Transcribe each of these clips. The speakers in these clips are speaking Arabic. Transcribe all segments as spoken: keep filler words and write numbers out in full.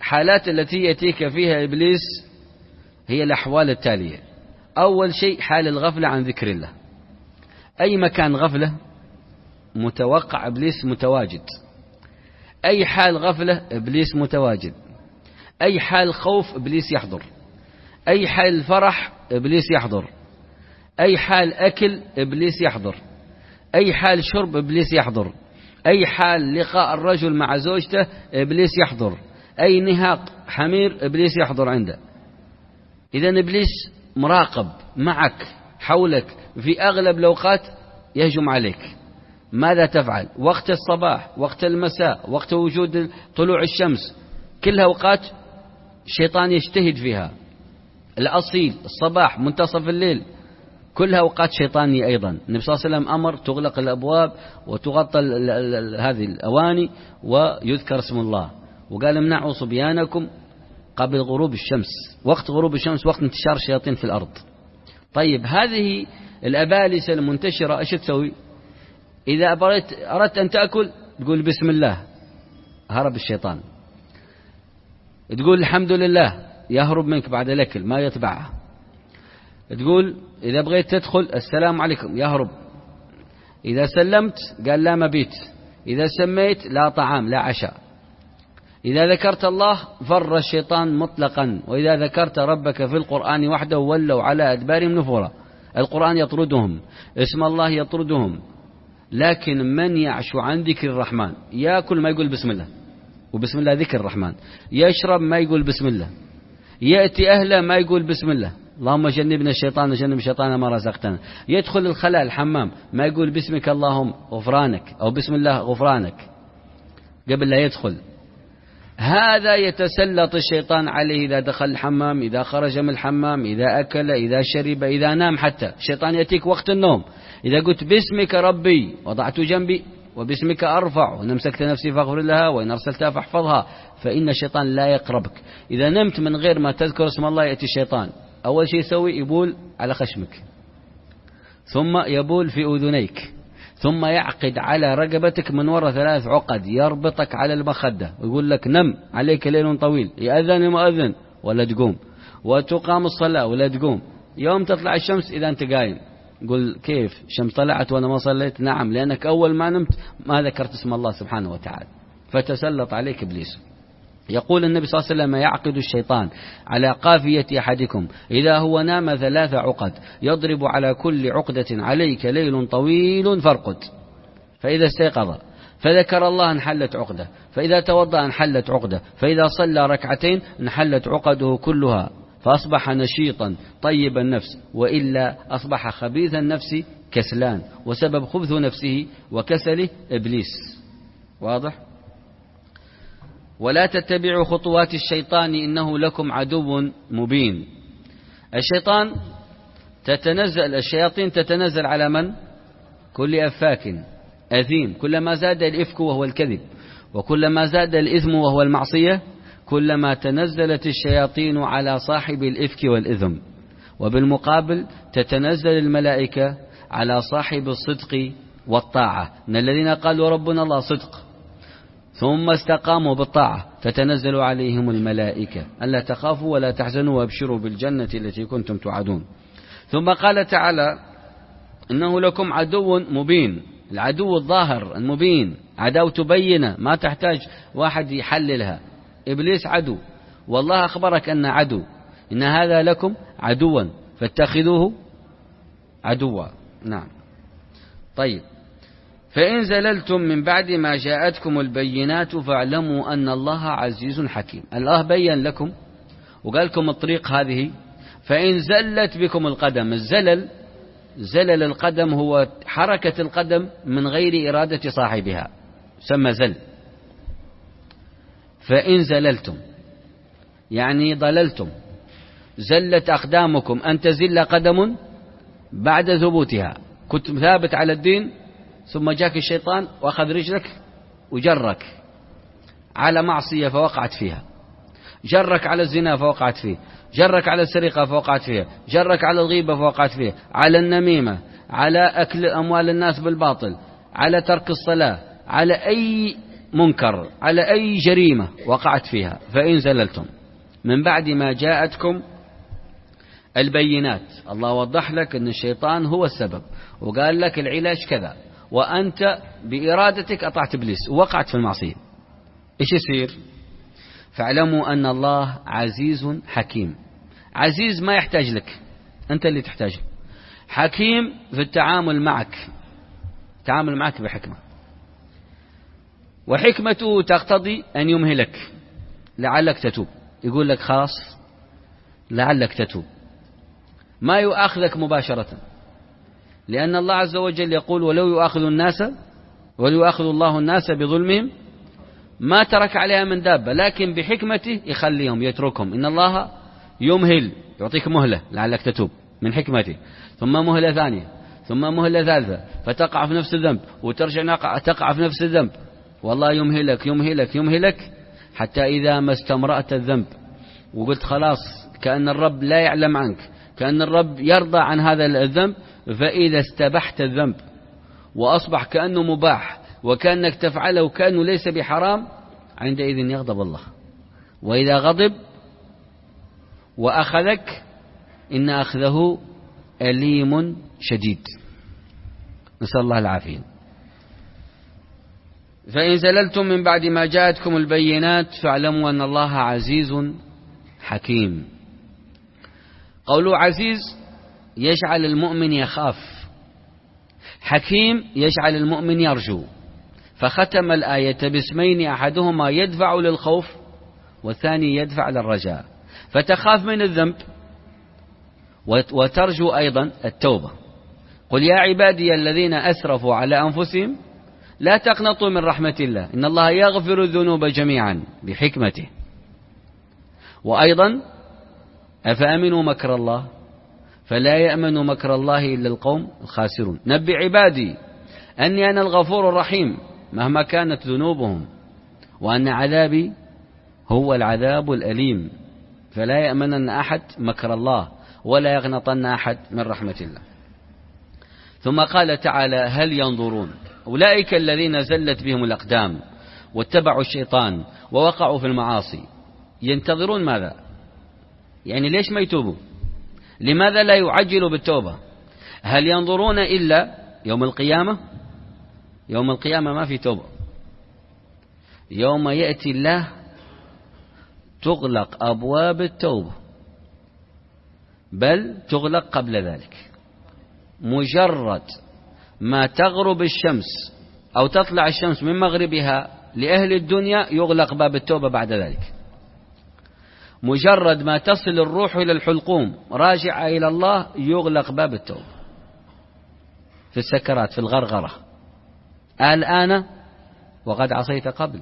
الحالات التي يأتيك فيها إبليس هي الأحوال التالية. أول شيء حال الغفلة عن ذكر الله. أي مكان غفلة متوقع إبليس متواجد. أي حال غفلة إبليس متواجد. أي حال خوف إبليس يحضر. أي حال فرح إبليس يحضر. أي حال أكل إبليس يحضر. أي حال شرب إبليس يحضر. أي حال لقاء الرجل مع زوجته إبليس يحضر. أي نهاق حمير إبليس يحضر عنده. إذن إبليس مراقب معك حولك في أغلب الأوقات يهجم عليك. ماذا تفعل؟ وقت الصباح، وقت المساء، وقت وجود طلوع الشمس، كلها أوقات الشيطان يجتهد فيها. الأصيل، الصباح، منتصف الليل، كلها أوقات شيطانية أيضا. النبي صلى الله عليه وسلم أمر تغلق الأبواب وتغطى هذه الأواني ويذكر اسم الله، وقال امنعوا صبيانكم قبل غروب الشمس. وقت غروب الشمس وقت انتشار الشياطين في الأرض. طيب هذه الأبالسة المنتشرة ايش تسوي؟ إذا أردت أن تأكل تقول بسم الله، هرب الشيطان. تقول الحمد لله، يهرب منك بعد الأكل ما يتبعها. تقول إذا بغيت تدخل السلام عليكم، يهرب. إذا سلمت قال لا مبيت. إذا سميت لا طعام لا عشاء. إذا ذكرت الله فر الشيطان مطلقا. وإذا ذكرت ربك في القرآن وحده ولوا على أدبارهم نفورا. القرآن يطردهم، اسم الله يطردهم. لكن من يعشو عن ذكر الرحمن يأكل ما يقول بسم الله، وبسم الله ذكر الرحمن. يشرب ما يقول بسم الله. يأتي أهله ما يقول بسم الله، اللهم جنبنا الشيطان وجنب الشيطان ما رزقتنا. يدخل الخلاء الحمام ما يقول باسمك اللهم غفرانك أو بسم الله غفرانك قبل لا يدخل. هذا يتسلط الشيطان عليه إذا دخل الحمام، إذا خرج من الحمام، إذا أكل، إذا شرب، إذا نام. حتى الشيطان يأتيك وقت النوم. إذا قلت باسمك ربي وضعت جنبي وباسمك أرفع وإن أمسكت نفسي فاغفر لها وإن أرسلتها فاحفظها، فإن الشيطان لا يقربك. إذا نمت من غير ما تذكر اسم الله يأتي الشيطان. أول شيء يسوي يبول على خشمك، ثم يبول في أذنيك، ثم يعقد على رقبتك من وراء ثلاث عقد، يربطك على المخدة ويقول لك نم عليك ليل طويل، يأذن المؤذن ولا تقوم، وتقام الصلاة ولا تقوم. يوم تطلع الشمس إذا أنت قايم قل كيف الشمس طلعت وأنا ما صليت؟ نعم، لأنك أول ما نمت ما ذكرت اسم الله سبحانه وتعالى، فتسلط عليك إبليس. يقول النبي صلى الله عليه وسلم يعقد الشيطان على قافية أحدكم إذا هو نام ثلاث عقد، يضرب على كل عقدة عليك ليل طويل فارقد. فإذا استيقظ فذكر الله انحلت عقدة، فإذا توضأ انحلت عقدة، فإذا صلى ركعتين انحلت عقده كلها، فأصبح نشيطا طيب النفس، وإلا أصبح خبيث النفس كسلان، وسبب خبث نفسه وكسله إبليس. واضح؟ ولا تتبعوا خطوات الشيطان إنه لكم عدو مبين. الشيطان تتنزل الشياطين تتنزل على من؟ كل أفاك أثيم. كلما زاد الإفك وهو الكذب، وكلما زاد الإثم وهو المعصية، كلما تنزلت الشياطين على صاحب الإفك والإثم. وبالمقابل تتنزل الملائكة على صاحب الصدق والطاعة. إن الذين قالوا ربنا الله صدق ثم استقاموا بالطاعة تتنزل عليهم الملائكة ألا تخافوا ولا تحزنوا وابشروا بالجنة التي كنتم توعدون. ثم قال تعالى إنه لكم عدو مبين. العدو الظاهر المبين، عداوة بينة ما تحتاج واحد يحللها. إبليس عدو، والله أخبرك أن عدو، إن هذا لكم عدوا فاتخذوه عدوا. نعم. طيب، فإن زللتم من بعد ما جاءتكم البينات فاعلموا أن الله عزيز حكيم. الله بين لكم وقال لكم الطريق هذه. فإن زلت بكم القدم، الزلل زلل القدم هو حركة القدم من غير إرادة صاحبها، سمى زل. فإن زللتم يعني ضللتم، زلت أقدامكم، أن تزل قدم بعد ثبوتها. كنت ثابت على الدين ثم جاك الشيطان وأخذ رجلك وجرك على معصية فوقعت فيها، جرك على الزنا فوقعت فيه، جرك على السرقة فوقعت فيها، جرك على الغيبة فوقعت فيها، على النميمة، على أكل أموال الناس بالباطل، على ترك الصلاة، على أي منكر، على أي جريمة وقعت فيها، فإن زللتم من بعد ما جاءتكم البينات، الله وضح لك أن الشيطان هو السبب وقال لك العلاج كذا، وأنت بإرادتك أطعت إبليس ووقعت في المعصية، إيش يصير؟ فاعلموا أن الله عزيز حكيم. عزيز ما يحتاج لك، أنت اللي تحتاجه. حكيم في التعامل معك، تعامل معك بحكمة، وحكمته تقتضي أن يمهلك لعلك تتوب. يقول لك خلاص لعلك تتوب، ما يؤاخذك مباشرة، لأن الله عز وجل يقول ولو يؤاخذ الناس ولو يؤاخذ الله الناس بظلمهم ما ترك عليها من دابة، لكن بحكمته يخليهم يتركهم. إن الله يمهل، يعطيك مهلة لعلك تتوب من حكمته، ثم مهلة ثانية، ثم مهلة ثالثة، فتقع في نفس الذنب وترجع تقع في نفس الذنب، والله يمهلك يمهلك يمهلك حتى إذا ما استمرأت الذنب وقلت خلاص كأن الرب لا يعلم عنك، كأن الرب يرضى عن هذا الذنب، فإذا استبحت الذنب وأصبح كأنه مباح وكأنك تفعله كأنه ليس بحرام، عندئذ يغضب الله. وإذا غضب وأخذك إن أخذه أليم شديد، نسأل الله العافية. فإن زللتم من بعد ما جاءتكم البينات فاعلموا أن الله عزيز حكيم. قوله عزيز يجعل المؤمن يخاف، حكيم يجعل المؤمن يرجو، فختم الآية باسمين أحدهما يدفع للخوف والثاني يدفع للرجاء، فتخاف من الذنب وترجو أيضا التوبة. قل يا عبادي الذين أسرفوا على أنفسهم لا تقنطوا من رحمة الله إن الله يغفر الذنوب جميعا بحكمته. وأيضا أفأمنوا مكر الله فلا يأمن مكر الله إلا القوم الخاسرون. نبئ عبادي أني أنا الغفور الرحيم مهما كانت ذنوبهم وأن عذابي هو العذاب الأليم، فلا يأمنن أحد مكر الله ولا يغنطن أحد من رحمة الله. ثم قال تعالى هل ينظرون، أولئك الذين زلت بهم الأقدام واتبعوا الشيطان ووقعوا في المعاصي ينتظرون ماذا؟ يعني ليش ما يتوبوا؟ لماذا لا يعجلوا بالتوبة؟ هل ينظرون إلا يوم القيامة؟ يوم القيامة ما في توبة، يوم يأتي الله تغلق أبواب التوبة، بل تغلق قبل ذلك. مجرد ما تغرب الشمس أو تطلع الشمس من مغربها لأهل الدنيا يغلق باب التوبة بعد ذلك. مجرد ما تصل الروح إلى الحلقوم راجعة إلى الله يغلق باب التوبة في السكرات في الغرغرة، الآن وقد عصيت قبل.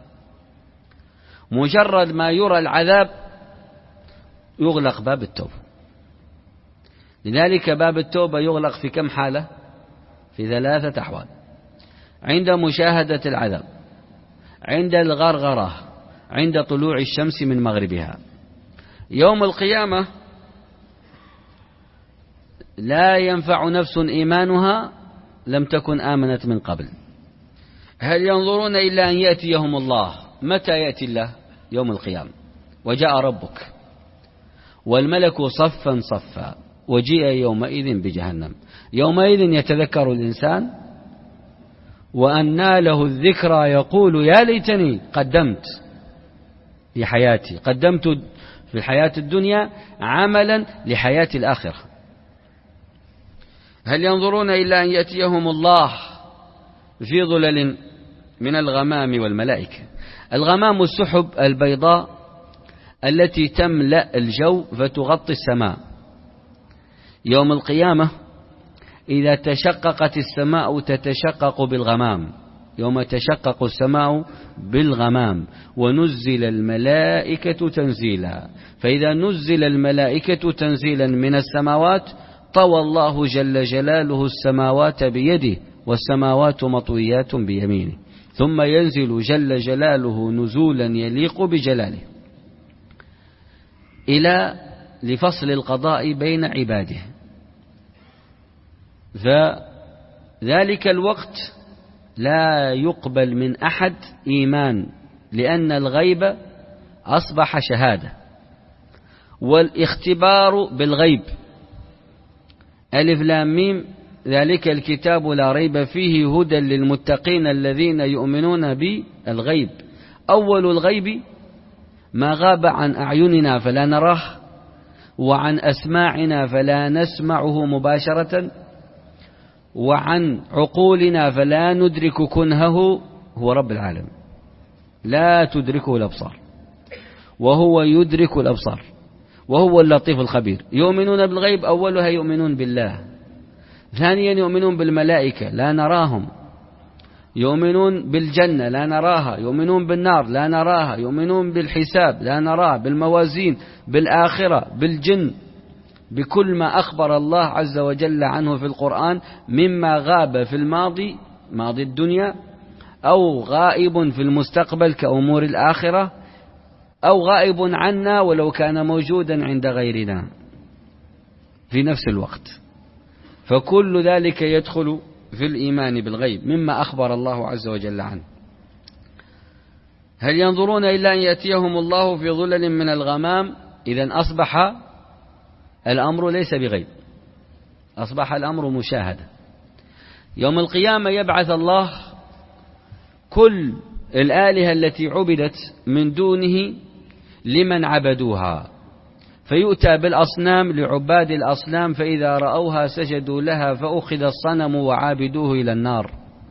مجرد ما يرى العذاب يغلق باب التوبة. لذلك باب التوبة يغلق في كم حالة؟ في ثلاثة أحوال: عند مشاهدة العذاب، عند الغرغرة، عند طلوع الشمس من مغربها. يوم القيامة لا ينفع نفس إيمانها لم تكن آمنت من قبل. هل ينظرون إلا أن يأتيهم الله؟ متى يأتي الله؟ يوم القيامة. وجاء ربك والملك صفا صفا وجيء يومئذ بجهنم. يومئذ يتذكر الإنسان وأنى له الذكرى يقول يا ليتني قدمت في حياتي، قدمت في الحياة الدنيا عملا لحياة الآخرة. هل ينظرون إلا أن يأتيهم الله في ظلل من الغمام والملائكة. الغمام السحب البيضاء التي تملأ الجو فتغطي السماء. يوم القيامة إذا تشققت السماء تتشقق بالغمام، يوم تشقق السماء بالغمام ونزل الملائكة تنزيلا. فإذا نزل الملائكة تنزيلا من السماوات طوى الله جل جلاله السماوات بيده والسماوات مطويات بيمينه، ثم ينزل جل جلاله نزولا يليق بجلاله إلى لفصل القضاء بين عباده. فذلك الوقت لا يقبل من أحد إيمان، لأن الغيب أصبح شهادة. والاختبار بالغيب، ألف لام ميم ذلك الكتاب لا ريب فيه هدى للمتقين الذين يؤمنون بالغيب. أول الغيب ما غاب عن أعيننا فلا نراه، وعن أسماعنا فلا نسمعه مباشرة، وعن عقولنا فلا ندرك كنهه، هو رب العالمين لا تدركه الأبصار وهو يدرك الأبصار وهو اللطيف الخبير. يؤمنون بالغيب، أولها يؤمنون بالله، ثانيا يؤمنون بالملائكة لا نراهم، يؤمنون بالجنة لا نراها، يؤمنون بالنار لا نراها، يؤمنون بالحساب لا نراه، بالموازين، بالآخرة، بالجن، بكل ما أخبر الله عز وجل عنه في القرآن مما غاب في الماضي ماضي الدنيا، أو غائب في المستقبل كأمور الآخرة، أو غائب عنا ولو كان موجودا عند غيرنا في نفس الوقت. فكل ذلك يدخل في الإيمان بالغيب مما أخبر الله عز وجل عنه. هل ينظرون إلا أن يأتيهم الله في ظلل من الغمام؟ إذن أصبح الأمر ليس بغيب، أصبح الأمر مشاهدة. يوم القيامة يبعث الله كل الآلهة التي عبدت من دونه لمن عبدوها، فيؤتى بالأصنام لعباد الأصنام، فإذا رأوها سجدوا لها، فأخذ الصنم وعابدوه إلى النار،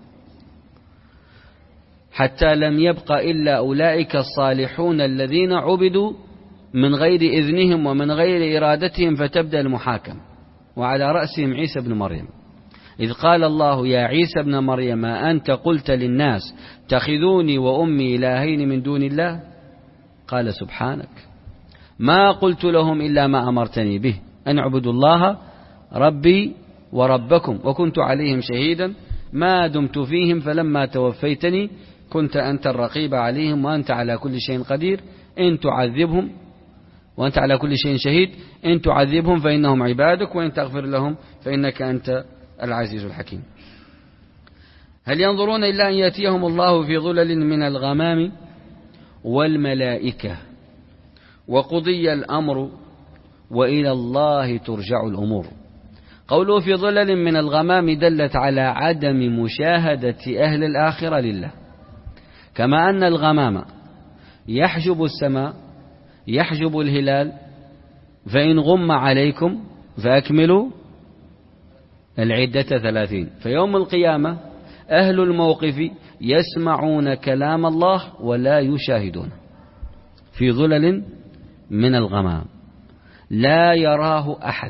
حتى لم يبق إلا أولئك الصالحون الذين عبدوا من غير إذنهم ومن غير إرادتهم، فتبدأ المحاكم، وعلى رأسهم عيسى بن مريم، إذ قال الله يا عيسى ابن مريم أنت قلت للناس اتخذوني وأمي إلهين من دون الله، قال سبحانك ما قلت لهم إلا ما أمرتني به أن اعبدوا الله ربي وربكم، وكنت عليهم شهيدا ما دمت فيهم، فلما توفيتني كنت أنت الرقيب عليهم وأنت على كل شيء قدير، إن تعذبهم وأنت على كل شيء شهيد، إن تعذبهم فإنهم عبادك وإن تغفر لهم فإنك أنت العزيز الحكيم. هل ينظرون إلا أن يأتيهم الله في ظلل من الغمام والملائكة وقضي الأمر وإلى الله ترجع الأمور. قوله في ظلل من الغمام دلت على عدم مشاهدة أهل الآخرة لله، كما أن الغمام يحجب السماء يحجب الهلال، فإن غم عليكم فأكملوا العدة ثلاثين. فيوم القيامة أهل الموقف يسمعون كلام الله ولا يشاهدون، في ظلل من الغمام لا يراه أحد.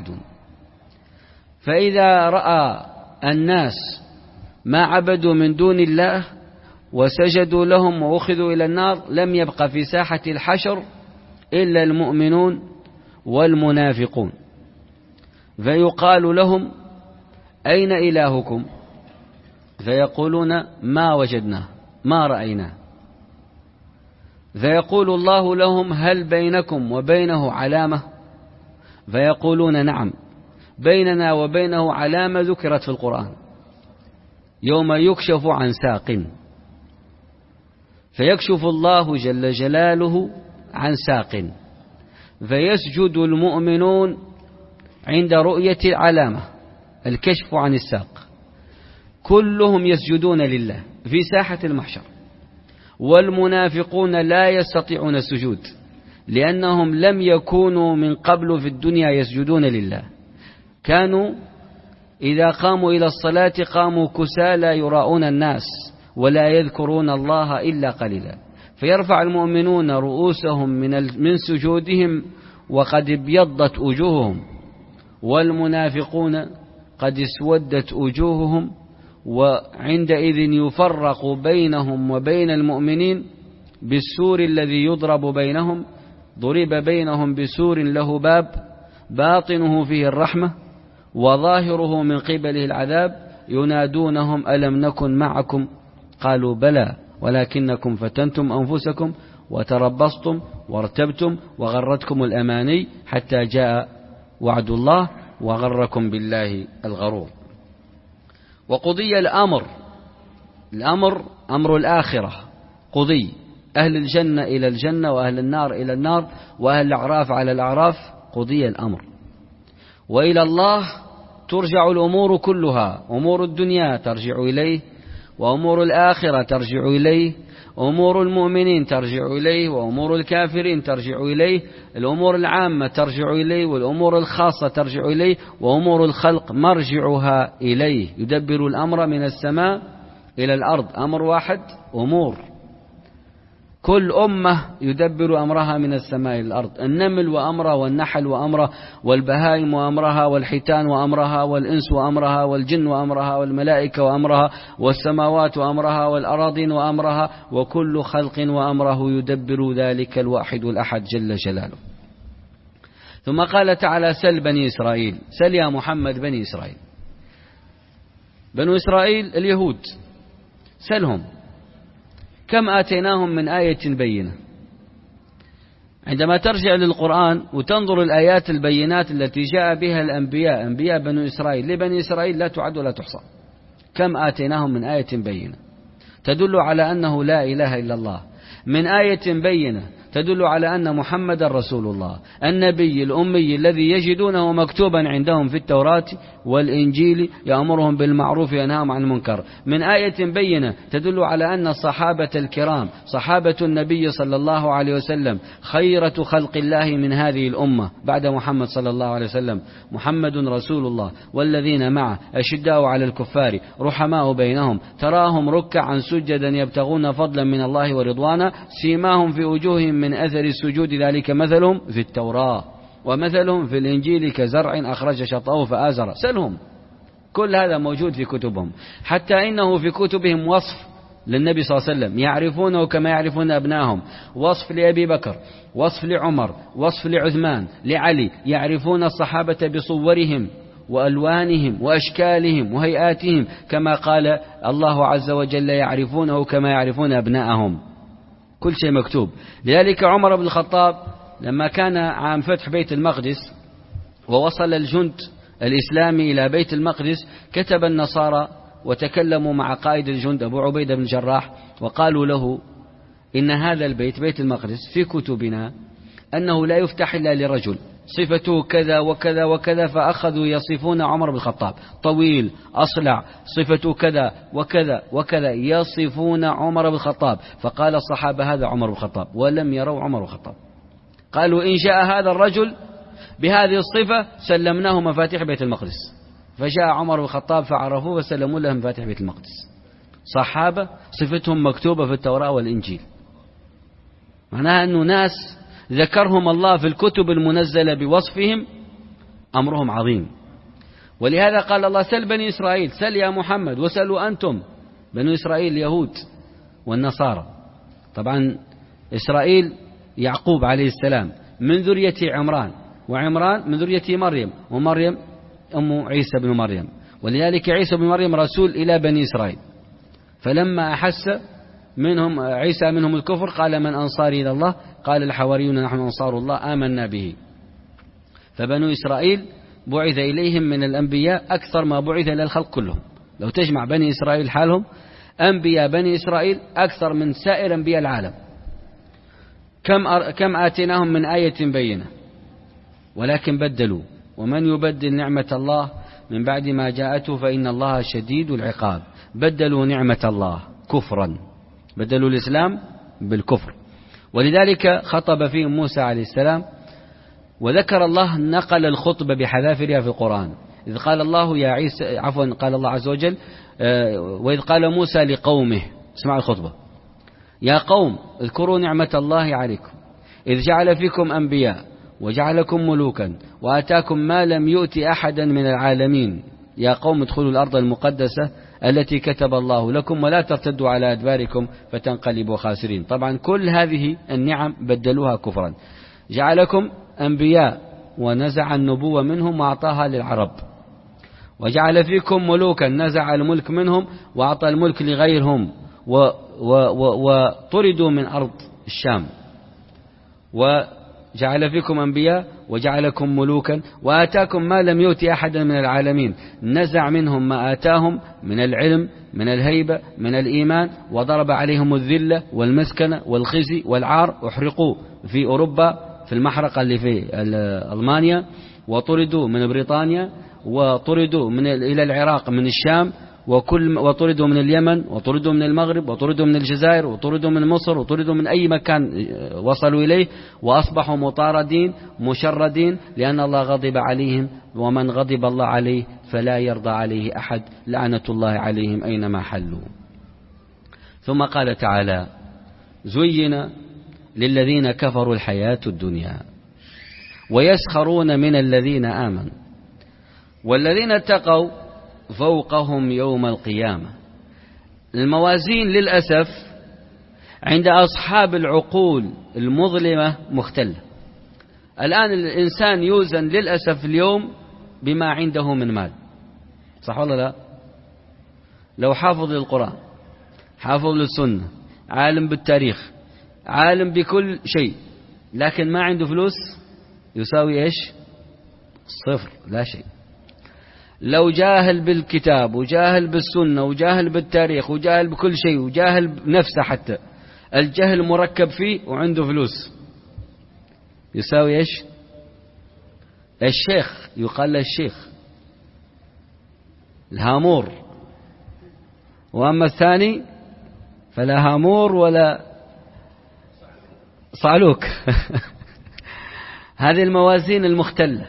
فإذا رأى الناس ما عبدوا من دون الله وسجدوا لهم وأخذوا إلى النار، لم يبق في ساحة الحشر إلا المؤمنون والمنافقون، فيقال لهم أين إلهكم؟ فيقولون ما وجدناه ما رأيناه، فيقول الله لهم هل بينكم وبينه علامة؟ فيقولون نعم بيننا وبينه علامة ذكرت في القرآن، يوم يكشف عن ساق، فيكشف الله جل جلاله عن ساق، فيسجد المؤمنون عند رؤية العلامة الكشف عن الساق، كلهم يسجدون لله في ساحة المحشر، والمنافقون لا يستطيعون السجود لأنهم لم يكونوا من قبل في الدنيا يسجدون لله، كانوا إذا قاموا إلى الصلاة قاموا كسالى يراؤون الناس ولا يذكرون الله إلا قليلا، فيرفع المؤمنون رؤوسهم من من سجودهم وقد ابيضت وجوههم، والمنافقون قد اسودت وجوههم، وعندئذ يفرق بينهم وبين المؤمنين بالسور الذي يضرب بينهم، ضرب بينهم بسور له باب باطنه فيه الرحمة وظاهره من قبله العذاب، ينادونهم ألم نكن معكم؟ قالوا بلى ولكنكم فتنتم أنفسكم وتربصتم وارتبتم وغرتكم الأماني حتى جاء وعد الله وغركم بالله الغرور. وقضي الأمر الأمر أمر الآخرة قضي، أهل الجنة إلى الجنة وأهل النار إلى النار وأهل الأعراف على الأعراف، قضي الأمر. وإلى الله ترجع الأمور كلها، أمور الدنيا ترجع إليه، وأمور الآخرة ترجع إليه، أمور المؤمنين ترجع إليه، وأمور الكافرين ترجع إليه، الأمور العامة ترجع إليه، والأمور الخاصة ترجع إليه، وأمور الخلق مرجعها إليه. يدبر الأمر من السماء إلى الأرض، أمر واحد أمور، كل أمة يدبر أمرها من السماء إلى الأرض، النمل وأمره، والنحل وأمره، والبهائم وأمرها، والحيتان وأمرها، والإنس وأمرها، والجن وأمرها، والملائكة وأمرها، والسماوات وأمرها، والأراضين وأمرها، وكل خلق وأمره يدبر ذلك الواحد الأحد جل جلاله. ثم قال تعالى: سل بني إسرائيل. سل يا محمد بني إسرائيل. بنو إسرائيل اليهود، سلهم كم آتيناهم من آية بينة. عندما ترجع للقرآن وتنظر الآيات البينات التي جاء بها الأنبياء، أنبياء بنو إسرائيل، لبني إسرائيل لا تعد ولا تحصى. كم آتيناهم من آية بينة تدل على أنه لا إله إلا الله، من آية بينة تدل على أن محمد رسول الله، النبي الأمي الذي يجدونه مكتوبا عندهم في التوراة والإنجيل، يأمرهم بالمعروف وينهاهم عن المنكر. من آية بينة تدل على أن الصحابة الكرام، صحابة النبي صلى الله عليه وسلم، خيرة خلق الله من هذه الأمة بعد محمد صلى الله عليه وسلم، محمد رسول الله والذين معه أشداء على الكفار رحماء بينهم، تراهم ركعا سجدا يبتغون فضلا من الله ورضوانا، سيماهم في وجوههم من أثر السجود، ذلك مثلهم في التوراة ومثلهم في الإنجيل كزرع أخرج شطأه فآزر. سلهم، كل هذا موجود في كتبهم، حتى إنه في كتبهم وصف للنبي صلى الله عليه وسلم يعرفونه كما يعرفون أبنائهم، وصف لأبي بكر، وصف لعمر، وصف لعثمان، لعلي، يعرفون الصحابة بصورهم وألوانهم وأشكالهم وهيئاتهم، كما قال الله عز وجل: يعرفونه كما يعرفون أبنائهم. كل شيء مكتوب. لذلك عمر بن الخطاب لما كان عام فتح بيت المقدس ووصل الجند الإسلامي إلى بيت المقدس، كتب النصارى وتكلموا مع قائد الجند أبو عبيدة بن الجراح وقالوا له: إن هذا البيت بيت المقدس في كتبنا أنه لا يفتح إلا لرجل صفته كذا وكذا وكذا، فأخذوا يصفون عمر بن الخطاب: طويل، أصلع، صفته كذا وكذا وكذا، يصفون عمر بن الخطاب. فقال الصحابة: هذا عمر بن الخطاب، ولم يروا عمر بن الخطاب. قالوا: إن جاء هذا الرجل بهذه الصفة سلمناه مفاتيح بيت المقدس. فجاء عمر بن الخطاب فعرفوه وسلموا له مفاتيح بيت المقدس. صحابة صفتهم مكتوبة في التوراة والإنجيل، معناها أنه ناس ذكرهم الله في الكتب المنزلة بوصفهم، أمرهم عظيم. ولهذا قال الله: سل بني إسرائيل. سل يا محمد، وسلوا أنتم بنو إسرائيل اليهود والنصارى. طبعا إسرائيل يعقوب عليه السلام من ذرية عمران، وعمران من ذرية مريم، ومريم أم عيسى بن مريم، ولذلك عيسى بن مريم رسول إلى بني إسرائيل. فلما أحس منهم عيسى منهم الكفر قال: من أنصاري إلى الله؟ قال الحواريون: نحن أنصار الله، آمنا به. فبنو إسرائيل بعث إليهم من الأنبياء أكثر ما بعث إلى الخلق كلهم. لو تجمع بني إسرائيل حالهم، أنبياء بني إسرائيل أكثر من سائر أنبياء العالم. كم أر... كم آتيناهم من آية بينة، ولكن بدلوا. ومن يبدل نعمة الله من بعد ما جاءته فإن الله شديد العقاب. بدلوا نعمة الله كفرا، بدلوا الإسلام بالكفر. ولذلك خطب فيهم موسى عليه السلام، وذكر الله نقل الخطبة بحذافيرها في القرآن. إذ قال الله يا عيسى، عفوا قال الله عز وجل: وإذ قال موسى لقومه، اسمع الخطبة: يا قوم اذكروا نعمة الله عليكم إذ جعل فيكم أنبياء وجعلكم ملوكا وآتاكم ما لم يؤت أحدا من العالمين. يا قوم ادخلوا الأرض المقدسة التي كتب الله لكم ولا ترتدوا على أدباركم فتنقلبوا خاسرين. طبعا كل هذه النعم بدلوها كفرا. جعلكم أنبياء ونزع النبوة منهم وأعطاها للعرب، وجعل فيكم ملوكا نزع الملك منهم وأعطى الملك لغيرهم، وطردوا من أرض الشام، جعل فيكم أنبياء وجعلكم ملوكا وآتاكم ما لم يؤت أحدا من العالمين، نزع منهم ما آتاهم من العلم، من الهيبة، من الإيمان، وضرب عليهم الذلة والمسكنة والخزي والعار، احرقوا في أوروبا في المحرقة اللي في ألمانيا، وطردوا من بريطانيا، وطردوا من إلى العراق من الشام، وكل وطردوا من اليمن، وطردوا من المغرب، وطردوا من الجزائر، وطردوا من مصر، وطردوا من أي مكان وصلوا إليه، وأصبحوا مطاردين مشردين، لأن الله غضب عليهم، ومن غضب الله عليه فلا يرضى عليه أحد، لعنة الله عليهم أينما حلوا. ثم قال تعالى: زين للذين كفروا الحياة الدنيا ويسخرون من الذين آمنوا والذين اتقوا فوقهم يوم القيامة. الموازين للأسف عند أصحاب العقول المظلمة مختلة. الآن الإنسان يوزن للأسف اليوم بما عنده من مال، صح ولا لا؟ لو حافظ للقرآن، حافظ للسنة، عالم بالتاريخ، عالم بكل شيء، لكن ما عنده فلوس، يساوي إيش؟ صفر، لا شيء. لو جاهل بالكتاب وجاهل بالسنة وجاهل بالتاريخ وجاهل بكل شيء وجاهل بنفسه، حتى الجهل مركب فيه، وعنده فلوس، يساوي إيش؟ الشيخ، يقال له الشيخ الهامور. وأما الثاني فلا هامور ولا صعلوك. هذه الموازين المختلة،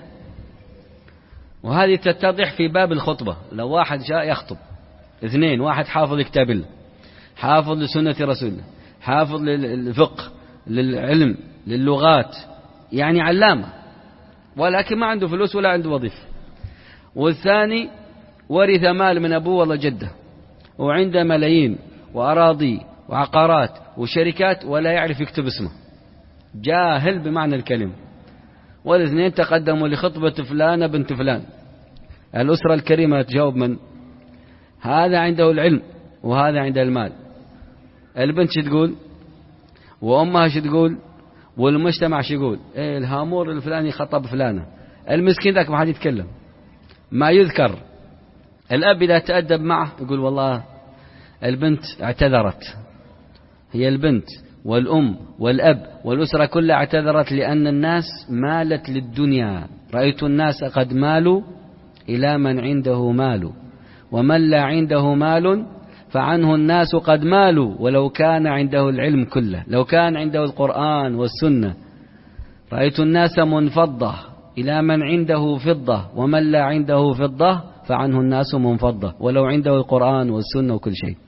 وهذه تتضح في باب الخطبة. لو واحد جاء يخطب، اثنين، واحد حافظ كتاب الله، حافظ لسنة رسول الله، حافظ للفقه، للعلم، للغات، يعني علامة، ولكن ما عنده فلوس ولا عنده وظيفة. والثاني ورث مال من أبوه والله جده، وعنده ملايين وأراضي وعقارات وشركات، ولا يعرف يكتب اسمه، جاهل بمعنى الكلمة. والاثنين تقدموا لخطبة فلانة بنت فلان. الأسرة الكريمة تجاوب من؟ هذا عنده العلم وهذا عنده المال. البنت شو تقول؟ وأمها شو تقول؟ والمجتمع شو يقول؟ إيه الهامور الفلاني خطب فلانة. المسكين ذاك ما حد يتكلم، ما يذكر. الأب إذا تأدب معه يقول والله البنت اعتذرت. هي البنت والأم والأب والأسرة كلها اعتذرت، لأن الناس مالت للدنيا. رأيت الناس قد مالوا إلى من عنده مال، ومن لا عنده مال فعنه الناس قد مالوا، ولو كان عنده العلم كله، لو كان عنده القرآن والسنة. رأيت الناس منفضة إلى من عنده فضة، ومن لا عنده فضة فعنه الناس منفضة، ولو عنده القرآن والسنة وكل شيء.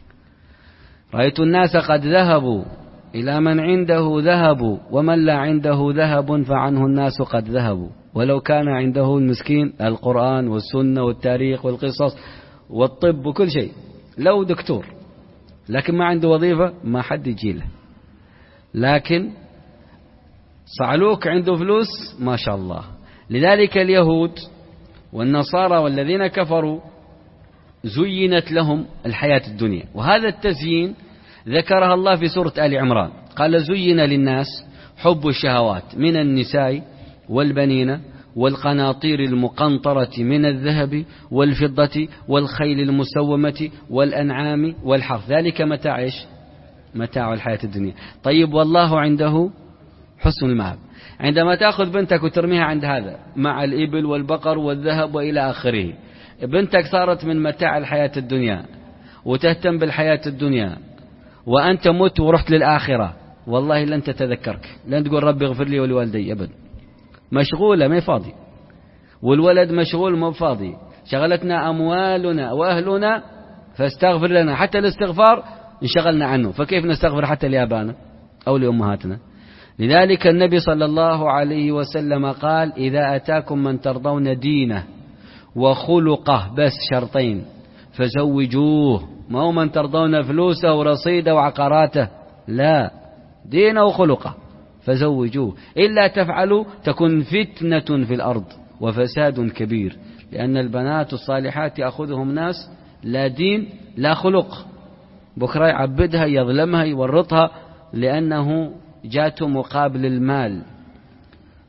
رأيت الناس قد ذهبوا إلى من عنده ذهب، ومن لا عنده ذهب فعنه الناس قد ذهبوا، ولو كان عنده المسكين القرآن والسنة والتاريخ والقصص والطب وكل شيء. لو دكتور لكن ما عنده وظيفة ما حد يجيله. لكن صعلوك عنده فلوس ما شاء الله. لذلك اليهود والنصارى والذين كفروا زينت لهم الحياة الدنيا، وهذا التزيين ذكرها الله في سورة آل عمران. قال: زين للناس حب الشهوات من النساء والبنين والقناطير المقنطرة من الذهب والفضة والخيل المسومة والأنعام والحرث، ذلك متاع إيش؟ متاع الحياة الدنيا. طيب والله عنده حسن المآب. عندما تأخذ بنتك وترميها عند هذا مع الإبل والبقر والذهب وإلى آخره، بنتك صارت من متاع الحياة الدنيا وتهتم بالحياة الدنيا، وأنت مت ورحت للآخرة، والله لن تتذكرك، لن تقول ربي اغفر لي ولوالدي أبدا. مشغولة ما فاضي، والولد مشغول ما فاضي. شغلتنا أموالنا وأهلنا فاستغفر لنا، حتى الاستغفار انشغلنا عنه، فكيف نستغفر حتى لآبائنا أو لأمهاتنا؟ لذلك النبي صلى الله عليه وسلم قال: إذا أتاكم من ترضون دينه وخلقه، بس شرطين، فزوجوه. ما هو من ترضون فلوسه ورصيده وعقاراته، لا، دينه وخلقه فزوجوه. إلا تفعلوا تكن فتنة في الأرض وفساد كبير، لأن البنات الصالحات يأخذهم ناس لا دين لا خلق، بكرة يعبدها يظلمها يورطها، لأنه جاته مقابل المال.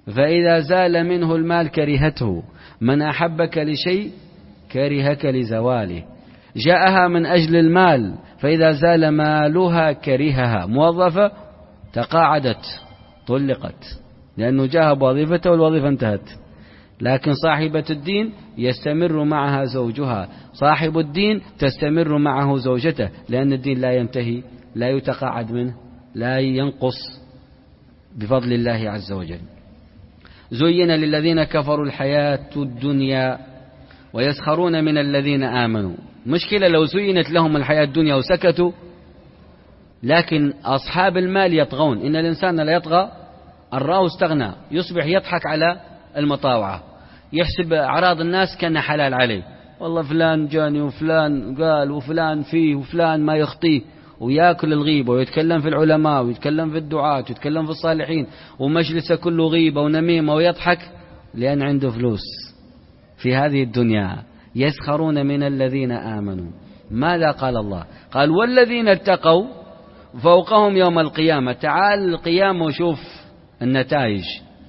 فإذا زال منه المال كرهته. من أحبك لشيء كرهك لزواله. جاءها من أجل المال، فإذا زال مالها كرهها. موظفة تقاعدت طلقت لأنه جاءها بوظيفته والوظيفة انتهت. لكن صاحبة الدين يستمر معها زوجها، صاحب الدين تستمر معه زوجته، لأن الدين لا ينتهي، لا يتقاعد منه، لا ينقص بفضل الله عز وجل. زين للذين كفروا الحياة الدنيا ويسخرون من الذين آمنوا. مشكلة لو زينت لهم الحياة الدنيا وسكتوا، لكن أصحاب المال يطغون. إن الإنسان لا يطغى أن رآه استغنى، يصبح يضحك على المطاوعة، يحسب أعراض الناس كأنها حلال عليه. والله فلان جاني وفلان قال وفلان فيه وفلان ما يخطيه، ويأكل الغيبة ويتكلم في العلماء ويتكلم في الدعاة ويتكلم في الصالحين، ومجلسه كله غيبة ونميمة، ويضحك لأن عنده فلوس في هذه الدنيا. يسخرون من الذين آمنوا. ماذا قال الله؟ قال والذين اتقوا فوقهم يوم القيامة. تعال القيامة وشوف النتائج.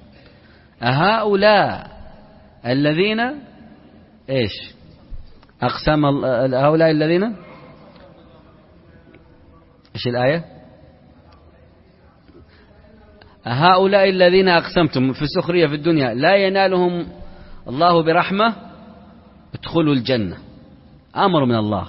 أهؤلاء الذين إيش أقسم هؤلاء الذين إيش الآية؟ هؤلاء الذين أقسمتم في السخرية في الدنيا لا ينالهم الله برحمة ادخلوا الجنة، أمر من الله.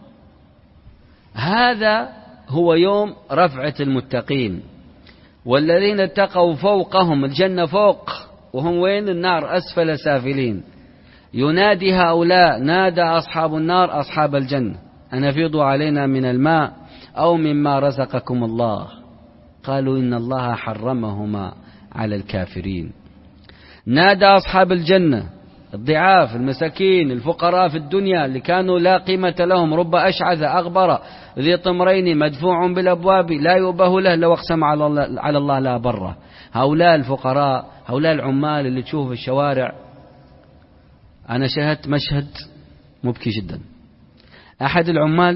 هذا هو يوم رفعة المتقين. والذين اتقوا فوقهم، الجنة فوق، وهم وين؟ النار أسفل سافلين. ينادي هؤلاء، نادى أصحاب النار أصحاب الجنة أن أفيضوا علينا من الماء أو مما رزقكم الله. قالوا إن الله حرمهما على الكافرين. نادى أصحاب الجنة الضعاف المساكين الفقراء في الدنيا اللي كانوا لا قيمة لهم، رب أشعث أغبر ذي طمرين مدفوع بالأبواب لا يؤبه له لو أقسم على الله, على الله لا بره. هؤلاء الفقراء، هؤلاء العمال اللي تشوف في الشوارع. أنا شاهدت مشهد مبكي جدا. أحد العمال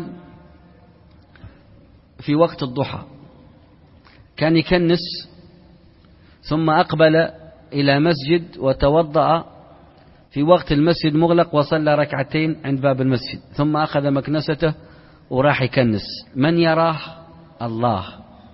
في وقت الضحى كان يكنس، ثم أقبل إلى مسجد وتوضأ في وقت المسجد مغلق وصلى ركعتين عند باب المسجد، ثم أخذ مكنسته وراح يكنس. من يراه؟ الله،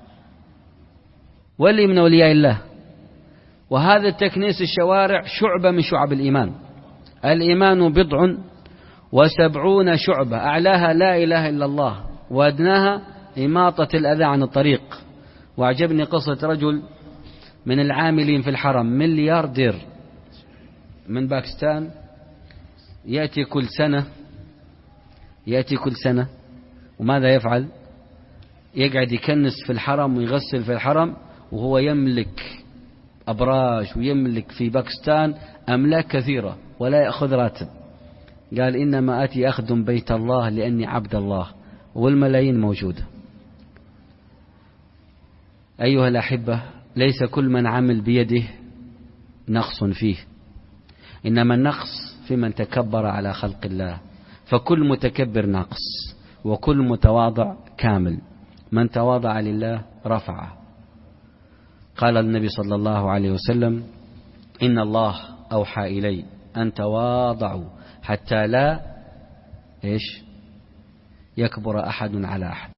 ولي من أولياء الله. وهذا التكنيس الشوارع شعبة من شعب الإيمان. الإيمان بضع وسبعون شعبة، أعلاها لا إله إلا الله، وأدناها إماطة الأذى عن الطريق. وأعجبني قصة رجل من العاملين في الحرم، ملياردير من باكستان، يأتي كل سنة يأتي كل سنة وماذا يفعل؟ يقعد يكنس في الحرم ويغسل في الحرم، وهو يملك أبراج ويملك في باكستان أملاك كثيرة ولا يأخذ راتب. قال إنما أتي أخدم بيت الله لأني عبد الله، والملايين موجودة. أيها الأحبة، ليس كل من عمل بيده نقص فيه، إنما النقص في من تكبر على خلق الله. فكل متكبر ناقص، وكل متواضع كامل. من تواضع لله رفعه. قال النبي صلى الله عليه وسلم: إن الله أوحى إلي أن تواضعوا حتى لا إيش يكبر أحد على أحد.